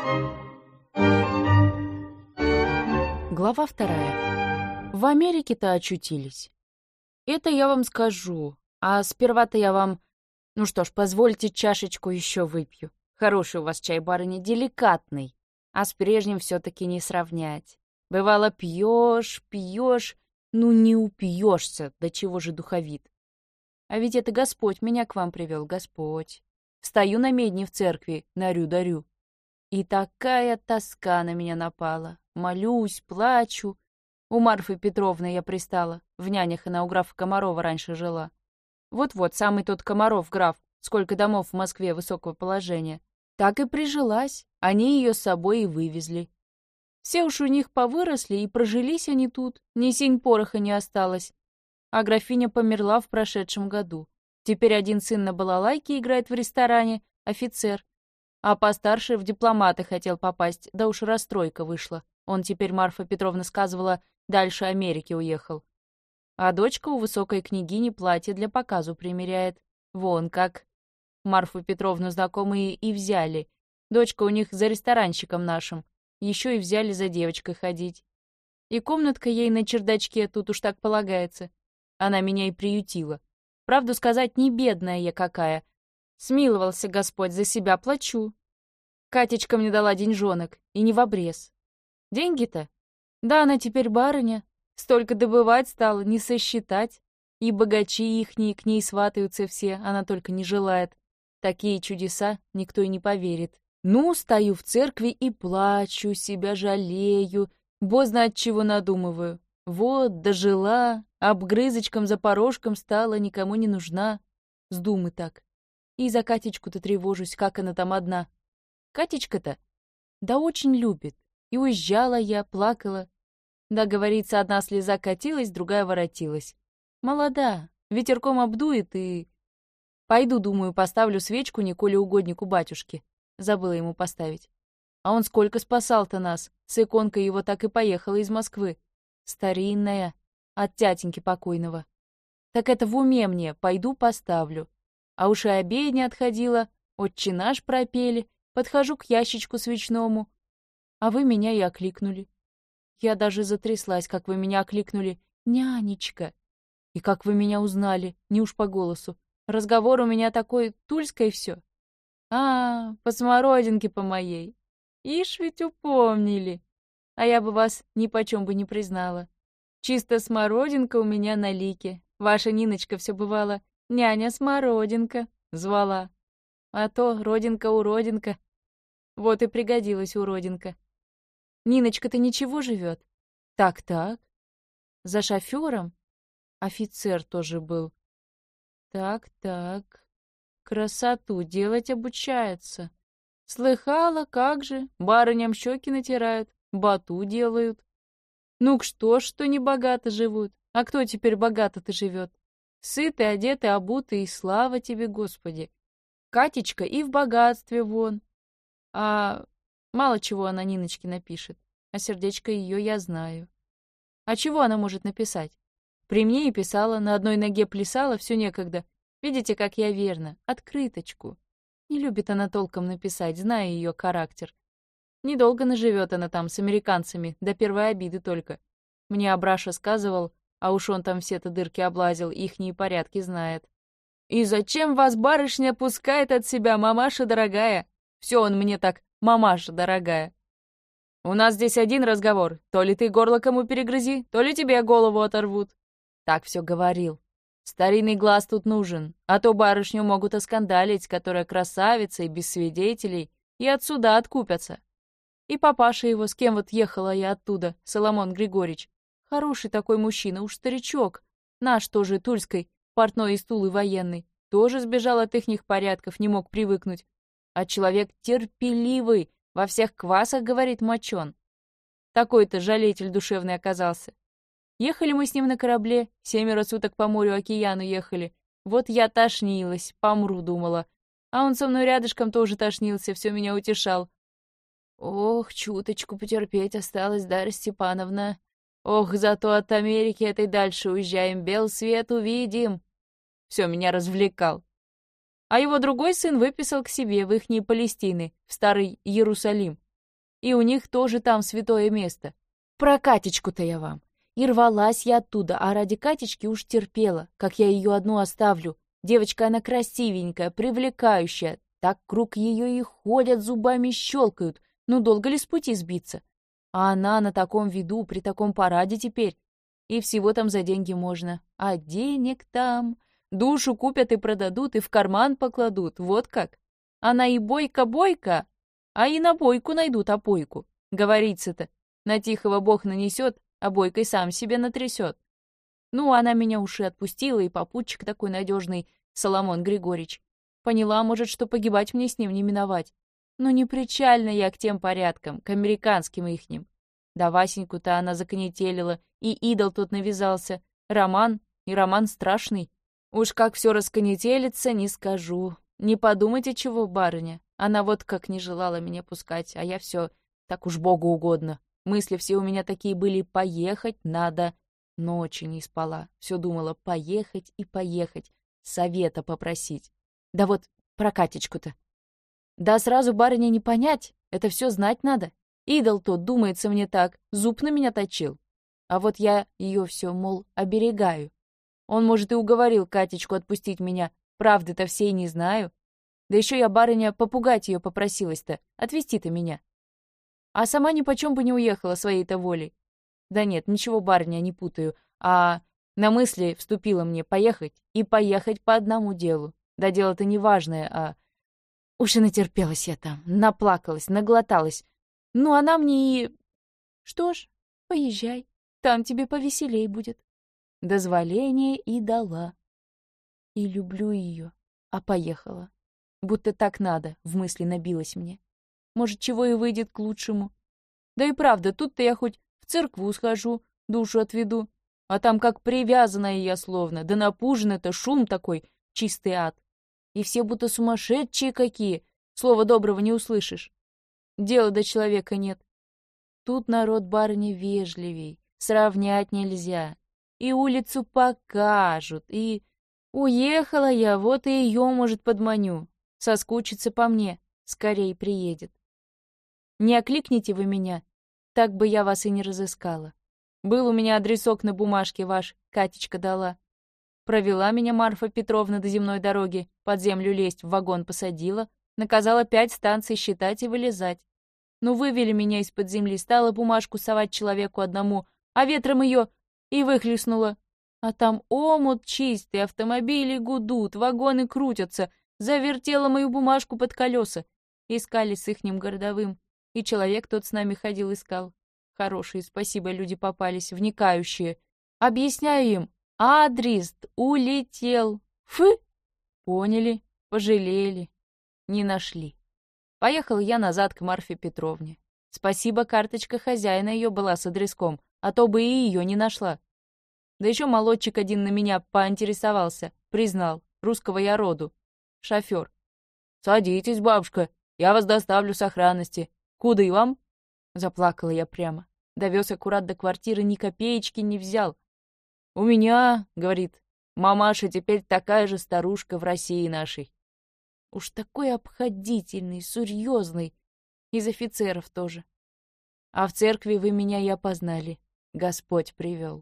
Глава 2. В Америке-то очутились. Это я вам скажу. А сперва-то я вам... Ну что ж, позвольте чашечку еще выпью. Хороший у вас чай, барыня, деликатный. А с прежним все-таки не сравнять. Бывало, пьешь, ну не упьешься, до чего же духовит. А ведь это Господь меня к вам привел, Господь. Стою на медне в церкви, дарю. И такая тоска на меня напала. Молюсь, плачу. У Марфы Петровны я пристала. В нянях она у графа Комарова раньше жила. Вот-вот, самый тот Комаров, граф, сколько домов в Москве высокого положения. Так и прижилась. Они ее с собой и вывезли. Все уж у них повыросли, и прожились они тут. Ни синь пороха не осталось. А графиня померла в прошедшем году. Теперь один сын на балалайке играет в ресторане, офицер. А постарше в дипломаты хотел попасть, да уж расстройка вышла. Он теперь, Марфа Петровна сказывала, дальше Америки уехал. А дочка у высокой княгини платье для показу примеряет. Вон как. Марфу Петровну знакомые и взяли. Дочка у них за ресторанщиком нашим. Еще и взяли за девочкой ходить. И комнатка ей на чердачке, тут уж так полагается. Она меня и приютила. Правду сказать, не бедная я какая. Смиловался Господь, за себя плачу. Катечка мне дала деньжонок, и не в обрез. Деньги-то? Да, она теперь барыня. Столько добывать стала, не сосчитать. И богачи ихние к ней сватаются все, она только не желает. Такие чудеса никто и не поверит. Ну, стою в церкви и плачу, себя жалею, бо знать чего надумываю. Вот, дожила, обгрызочком за порожком стала, никому не нужна. С думы так. И за Катечку-то тревожусь, как она там одна. Катечка-то? Да очень любит. И уезжала я, плакала. Да, говорится, одна слеза катилась, другая воротилась. Молода, ветерком обдует и... Пойду, думаю, поставлю свечку Николе угоднику батюшки. Забыла ему поставить. А он сколько спасал-то нас. С иконкой его так и поехала из Москвы. Старинная, от тятеньки покойного. Так это в уме мне, пойду поставлю. А уж и обедня отходила, отче наш пропели, подхожу к ящичку свечному. А вы меня и окликнули. Я даже затряслась, как вы меня окликнули. Нянечка. И как вы меня узнали, не уж по голосу. Разговор у меня такой тульской все. А, по смородинке по моей. Ишь ведь упомнили. А я бы вас ни почем бы не признала. Чисто смородинка у меня на лике. Ваша Ниночка все бывало «Няня Смородинка» звала. А то родинка-уродинка. Вот и пригодилась уродинка. Ниночка-то ничего живет? Так. За шофером? Офицер тоже был. Так. Красоту делать обучается. Слыхала, как же, барыням щеки натирают, бату делают. Ну-ка что не богато живут? А кто теперь богато-то живет? Сытый, одетый, обутый, и слава тебе, Господи. Катечка и в богатстве вон. А мало чего она Ниночке напишет, а сердечко ее я знаю. А чего она может написать? При мне и писала, на одной ноге плясала, все некогда. Видите, как я верна, открыточку. Не любит она толком написать, зная ее характер. Недолго наживет она там с американцами, до первой обиды только. Мне Абраша сказывал, а уж он там все-то дырки облазил, ихние порядки знает. «И зачем вас, барышня, пускает от себя, мамаша дорогая?» Все он мне так, мамаша дорогая. «У нас здесь один разговор, то ли ты горло кому перегрызи, то ли тебе голову оторвут». Так все говорил. Старинный глаз тут нужен, а то барышню могут оскандалить, которая красавица и без свидетелей, и от суда откупятся. И папаша его, с кем вот ехала я оттуда, Соломон Григорьевич. Хороший такой мужчина, уж старичок. Наш тоже, тульской, портной из Тулы военный. Тоже сбежал от ихних порядков, не мог привыкнуть. А человек терпеливый, во всех квасах, говорит, мочон. Такой-то жалетель душевный оказался. Ехали мы с ним на корабле, 7 суток по морю-океану ехали. Вот я тошнилась, помру, думала. А он со мной рядышком тоже тошнился, все меня утешал. Ох, чуточку потерпеть осталось, Дарья Степановна. Ох, зато от Америки этой дальше уезжаем, бел свет увидим. Все, меня развлекал. А его другой сын выписал к себе в ихние Палестины, в старый Иерусалим. И у них тоже там святое место. Про Катечку-то я вам. И рвалась я оттуда, а ради Катечки уж терпела, как я ее одну оставлю. Девочка она красивенькая, привлекающая. Так круг ее и ходят, зубами щелкают. Ну, долго ли с пути сбиться? А она на таком виду, при таком параде теперь. И всего там за деньги можно. А денег там... Душу купят и продадут, и в карман покладут. Вот как. Она и бойка-бойка, а и на бойку найдут опойку. Говорится-то, на тихого Бог нанесет, а бойкой сам себе натрясет. Ну, она меня уж и отпустила, и попутчик такой надежный, Соломон Григорьевич. Поняла, может, что погибать мне с ним не миновать. Но не причальна я к тем порядкам, к американским ихним. Да Васеньку-то она законетелила, и идол тот навязался. Роман, и роман страшный. Уж как все расконетелится, не скажу. Не подумайте, чего, барыня. Она вот как не желала меня пускать, а я все так уж Богу угодно. Мысли все у меня такие были: поехать надо. Ночи не спала, все думала: поехать и поехать, совета попросить. Да вот про Катечку-то. Да сразу, барыня, не понять, это все знать надо. Идол тот, думается мне так, зуб на меня точил. А вот я ее все, мол, оберегаю. Он, может, и уговорил Катечку отпустить меня, правды-то всей не знаю. Да еще я, барыня, попугать ее попросилась-то, отвезти-то меня. А сама ни почем бы не уехала своей-то волей. Да нет, ничего, барыня, не путаю, а на мысли вступила мне поехать и поехать по одному делу. Да дело-то не важное, а... Уж и натерпелась я там, наплакалась, наглоталась. Ну, она мне и... Что ж, поезжай, там тебе повеселей будет. Дозволение и дала. И люблю ее, а поехала. Будто так надо, в мысли набилось мне. Может, чего и выйдет к лучшему. Да и правда, тут-то я хоть в церкву схожу, душу отведу. А там как привязанная я словно, да напужена-то, шум такой, чистый ад. И все будто сумасшедшие какие, слова доброго не услышишь. Дела до человека нет. Тут народ, барыня, вежливей, сравнять нельзя. И улицу покажут, и... Уехала я, вот и ее, может, подманю. Соскучится по мне, скорей приедет. Не окликните вы меня, так бы я вас и не разыскала. Был у меня адресок на бумажке ваш, Катечка дала. Провела меня Марфа Петровна до земной дороги, под землю лезть, в вагон посадила, наказала 5 станций считать и вылезать. Ну, вывели меня из-под земли, стала бумажку совать человеку одному, а ветром ее и выхлестнула. А там омут чистый, автомобили гудут, вагоны крутятся, завертела мою бумажку под колеса. Искали с ихним городовым, и человек тот с нами ходил, искал. Хорошие, спасибо, люди попались, вникающие. Объясняю им, адрес улетел. Фы! Поняли, пожалели, не нашли. Поехал я назад к Марфе Петровне. Спасибо, карточка хозяина ее была с адреском, а то бы и ее не нашла. Да еще молодчик один на меня поинтересовался, признал, русского я роду. Шофер. «Садитесь, бабушка, я вас доставлю с сохранности. Куда и вам?» Заплакала я прямо. Довез аккурат до квартиры, ни копеечки не взял. «У меня, — говорит, — мамаша теперь такая же старушка в России нашей». Уж такой обходительный, серьезный. Из офицеров тоже. А в церкви вы меня и опознали. Господь привел.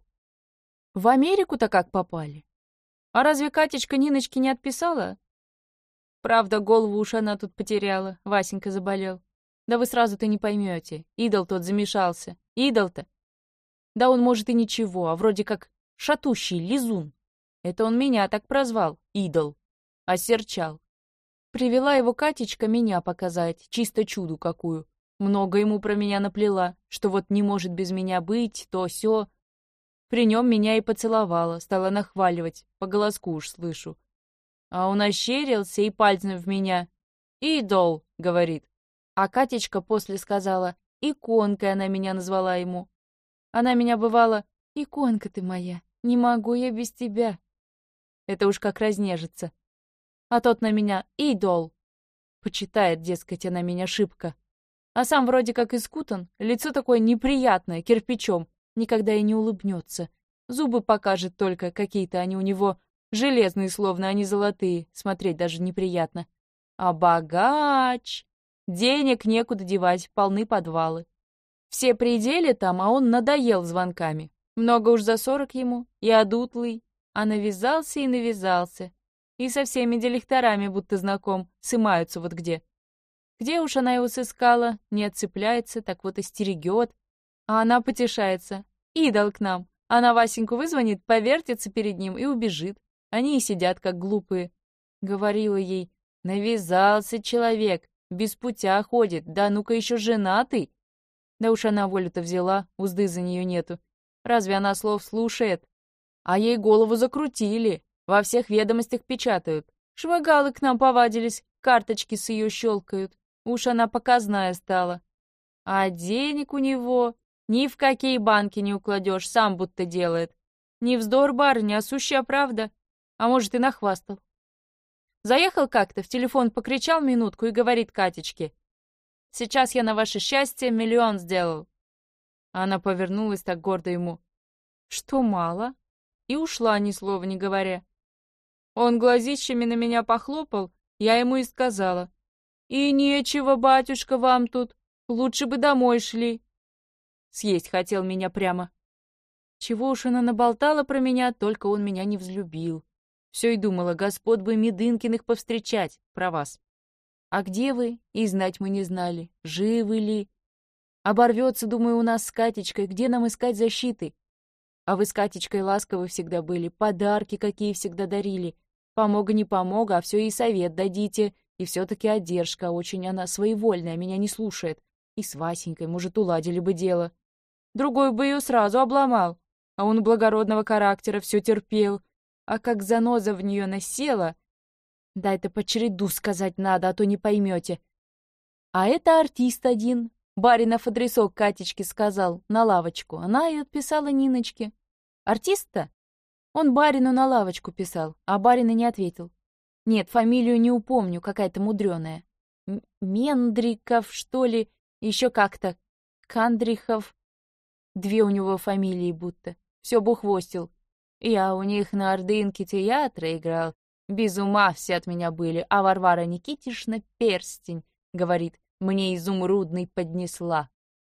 В Америку-то как попали? А разве Катечка Ниночке не отписала? Правда, голову уж она тут потеряла. Васенька заболел. Да вы сразу-то не поймете. Идол тот замешался. Идол-то. Да он, может, и ничего, а вроде как шатущий лизун. Это он меня так прозвал, идол. Осерчал. Привела его Катечка меня показать, чисто чуду какую. Много ему про меня наплела, что вот не может без меня быть, то сё. При нем меня и поцеловала, стала нахваливать, по голоску уж слышу. А он ощерился и пальцем в меня. «Идол», — говорит. А Катечка после сказала, иконкой она меня назвала ему. Она меня бывала, иконка ты моя, не могу я без тебя. Это уж как разнежится. А тот на меня, идол. Почитает, дескать, она меня шибко. А сам вроде как искутан, лицо такое неприятное, кирпичом, никогда и не улыбнется. Зубы покажет только, какие-то они у него железные, словно они золотые, смотреть даже неприятно. А богач! Денег некуда девать, полны подвалы. Все пределы там, а он надоел звонками. Много уж за 40 ему, и одутлый, а навязался и навязался. И со всеми директорами будто знаком, сымаются вот где. Где уж она его сыскала, не отцепляется, так вот и стерегет. А она потешается. Идол к нам. Она Васеньку вызвонит, повертится перед ним и убежит. Они и сидят, как глупые. Говорила ей, навязался человек, без путя ходит, да ну-ка еще женатый. Да уж она волю-то взяла, узды за нее нету. Разве она слов слушает? А ей голову закрутили, во всех ведомостях печатают. Шмыгалы к нам повадились, карточки с ее щелкают. Уж она показная стала. А денег у него ни в какие банки не укладешь, сам будто делает. Не вздор, барыня, а сущая правда. А может, и нахвастал. Заехал как-то, в телефон покричал минутку и говорит Катечке: «Сейчас я на ваше счастье 1 000 000 сделал». Она повернулась так гордо ему: «Что, мало?» И ушла, ни слова не говоря. Он глазищами на меня похлопал, я ему и сказала: «И нечего, батюшка, вам тут, лучше бы домой шли». Съесть хотел меня прямо. Чего уж она наболтала про меня, только он меня не взлюбил. Все и думала, господ бы Медынкиных повстречать, про вас. А где вы? И знать мы не знали, живы ли. Оборвется, думаю, у нас с Катечкой, где нам искать защиты? А вы с Катечкой ласковы всегда были, подарки какие всегда дарили. Помога не помога, а все и совет дадите. И все-таки одержка, очень она своевольная, меня не слушает. И с Васенькой, может, уладили бы дело. Другой бы ее сразу обломал, а он благородного характера все терпел. А как заноза в нее насела... Да это по череду сказать надо, а то не поймете. А это артист один. Баринов адресок Катечке сказал, на лавочку. Она и отписала Ниночке. Артист-то? Он барину на лавочку писал, а барин и не ответил. Нет, фамилию не упомню, какая-то мудреная. Мендриков, что ли, еще как-то. Кандрихов. 2 у него фамилии будто. Все бухвостил. Я у них на Ордынке театра играл. Без ума все от меня были, а Варвара Никитишна перстень, говорит, мне изумрудный поднесла.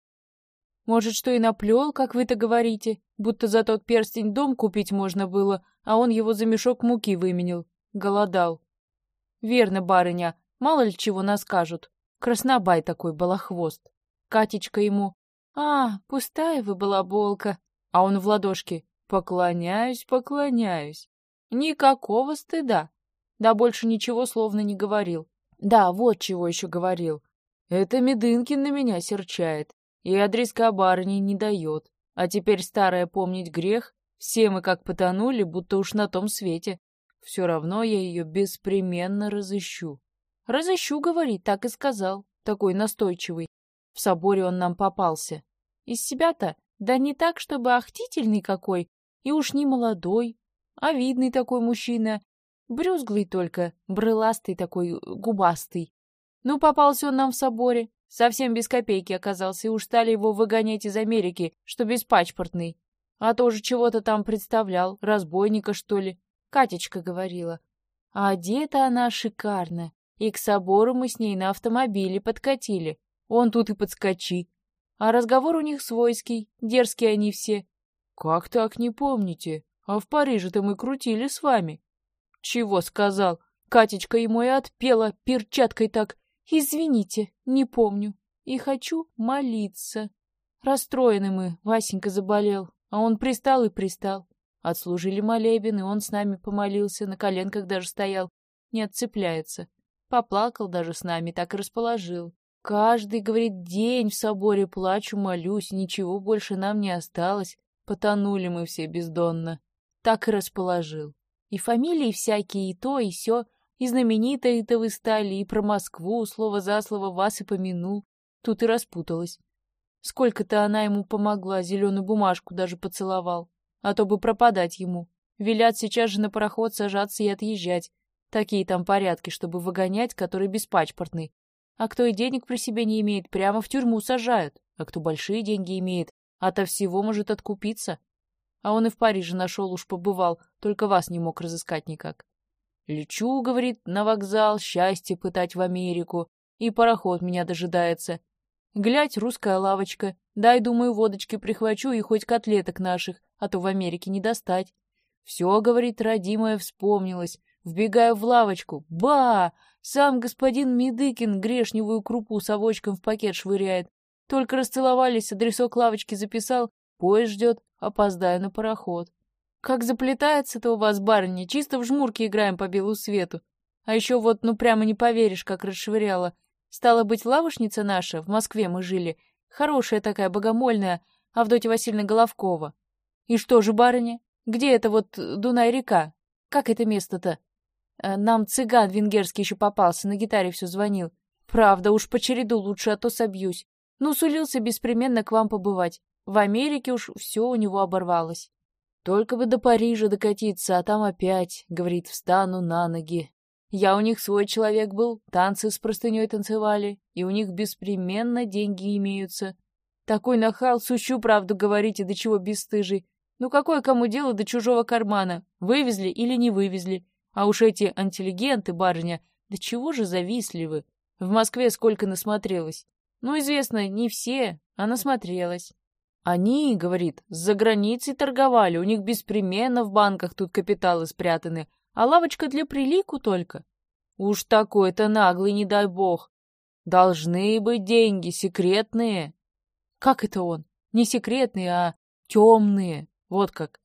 Может, что и наплел, как вы-то говорите, будто за тот перстень дом купить можно было, а он его за мешок муки выменил. Голодал. Верно, барыня, мало ли чего наскажут. Краснобай такой балахвост. Катечка ему: «А, пустая вы балаболка». А он в ладошки: «Поклоняюсь, поклоняюсь». Никакого стыда. Да больше ничего словно не говорил. Да, вот чего еще говорил. Это Медынкин на меня серчает. И адреска барыни не дает. А теперь старая помнить грех. Все мы как потонули, будто уж на том свете. Все равно я ее беспременно разыщу. Разыщу, говорит, так и сказал. Такой настойчивый. В соборе он нам попался. Из себя-то, да не так, чтобы ахтительный какой, и уж не молодой, а видный такой мужчина. Брюзглый только, брыластый такой, губастый. Ну, попался он нам в соборе. Совсем без копейки оказался, и уж стали его выгонять из Америки, что беспачпортный. А тоже чего-то там представлял, разбойника, что ли. Катечка говорила. А одета она шикарно. И к собору мы с ней на автомобиле подкатили. Он тут и подскочи. А разговор у них свойский, дерзкие они все. Как так, не помните? А в Париже-то мы крутили с вами. Чего сказал? Катечка ему и отпела перчаткой так. Извините, не помню. И хочу молиться. Расстроены мы, Васенька заболел, а он пристал и пристал. Отслужили молебен, и он с нами помолился, на коленках даже стоял. Не отцепляется. Поплакал даже с нами, так и расположил. Каждый, говорит, день в соборе плачу, молюсь, ничего больше нам не осталось. Потонули мы все бездонно. Так и расположил. И фамилии всякие, и то, и сё. И знаменитые-то вы стали, и про Москву слово за слово вас и помянул. Тут и распуталась. Сколько-то она ему помогла, зеленую бумажку даже поцеловал. А то бы пропадать ему. Велят сейчас же на пароход сажаться и отъезжать. Такие там порядки, чтобы выгонять, который беспачпортный. А кто и денег при себе не имеет, прямо в тюрьму сажают. А кто большие деньги имеет, ото всего может откупиться. А он и в Париже нашел, уж побывал, только вас не мог разыскать никак. Лечу, говорит, на вокзал, счастье пытать в Америку. и пароход меня дожидается. Глядь, русская лавочка. Дай, думаю, водочки прихвачу и хоть котлеток наших, а то в Америке не достать. Все, говорит, родимое вспомнилось. Вбегаю в лавочку. Ба! Сам господин Медыкин грешневую крупу с совочком в пакет швыряет. Только расцеловались, адресок лавочки записал. Поезд ждет, опоздаю на пароход. Как заплетается-то у вас, барыня, чисто в жмурки играем по белу свету. А еще вот, ну прямо не поверишь, как расшвыряла. Стала быть, лавочница наша, в Москве мы жили, хорошая такая, богомольная, Авдотья Васильевна Головкова. И что же, барыня, где это вот Дунай-река? Как это место-то? Нам цыган венгерский еще попался, на гитаре все звонил. Правда, уж по череду лучше, а то собьюсь. Ну, сулился беспременно к вам побывать. В Америке уж все у него оборвалось. Только бы до Парижа докатиться, а там опять, говорит, встану на ноги. Я у них свой человек был, танцы с простыней танцевали, и у них беспременно деньги имеются. Такой нахал, сущу правду говорите, до чего бесстыжий. Ну какое кому дело до чужого кармана, вывезли или не вывезли? А уж эти интеллигенты, барыня, до чего же завистливы? В Москве сколько насмотрелось. Ну, известно, не все, а насмотрелась. Они, говорит, за границей торговали, у них беспременно в банках тут капиталы спрятаны, а лавочка для прилику только. Уж такой-то наглый, не дай бог. Должны быть деньги, секретные. Как это он? Не секретные, а темные. Вот как.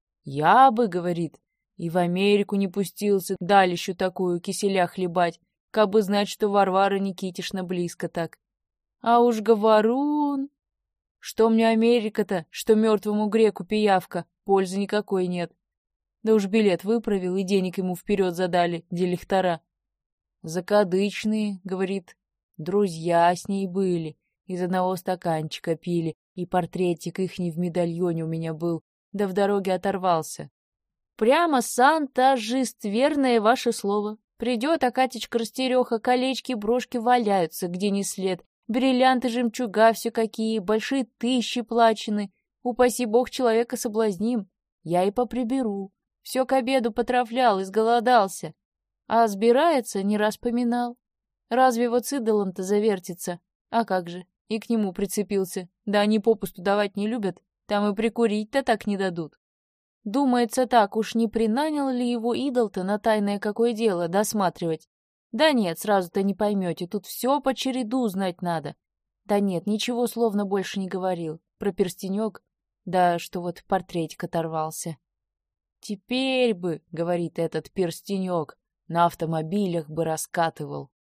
Я бы, говорит, и в Америку не пустился далищу такую киселя хлебать, кабы знать, что Варвара Никитишна близко так. А уж говорун... Что мне Америка-то, что мертвому греку пиявка, пользы никакой нет. Да уж билет выправил, и денег ему вперед задали, где лихтара. Закадычные, говорит, друзья с ней были, из одного стаканчика пили, и портретик ихний в медальоне у меня был, да в дороге оторвался. Прямо сантажист, верное ваше слово. Придет, а Катечка-растереха, колечки, брошки валяются, где ни след, бриллианты, жемчуга все какие, большие тысячи плачены. Упаси бог, человека соблазним, я и поприберу. Все к обеду потрафлял, изголодался. А сбирается, не раз поминал. Разве вот с идолом-то завертится? А как же, и к нему прицепился. Да они попусту давать не любят, там и прикурить-то так не дадут. Думается так, уж не принанял ли его идол-то на тайное какое дело досматривать? Да нет, сразу-то не поймете, тут все по череду знать надо. Да нет, ничего словно больше не говорил. Про перстенек, да что вот портретик оторвался. Теперь бы, говорит этот перстенек, на автомобилях бы раскатывал.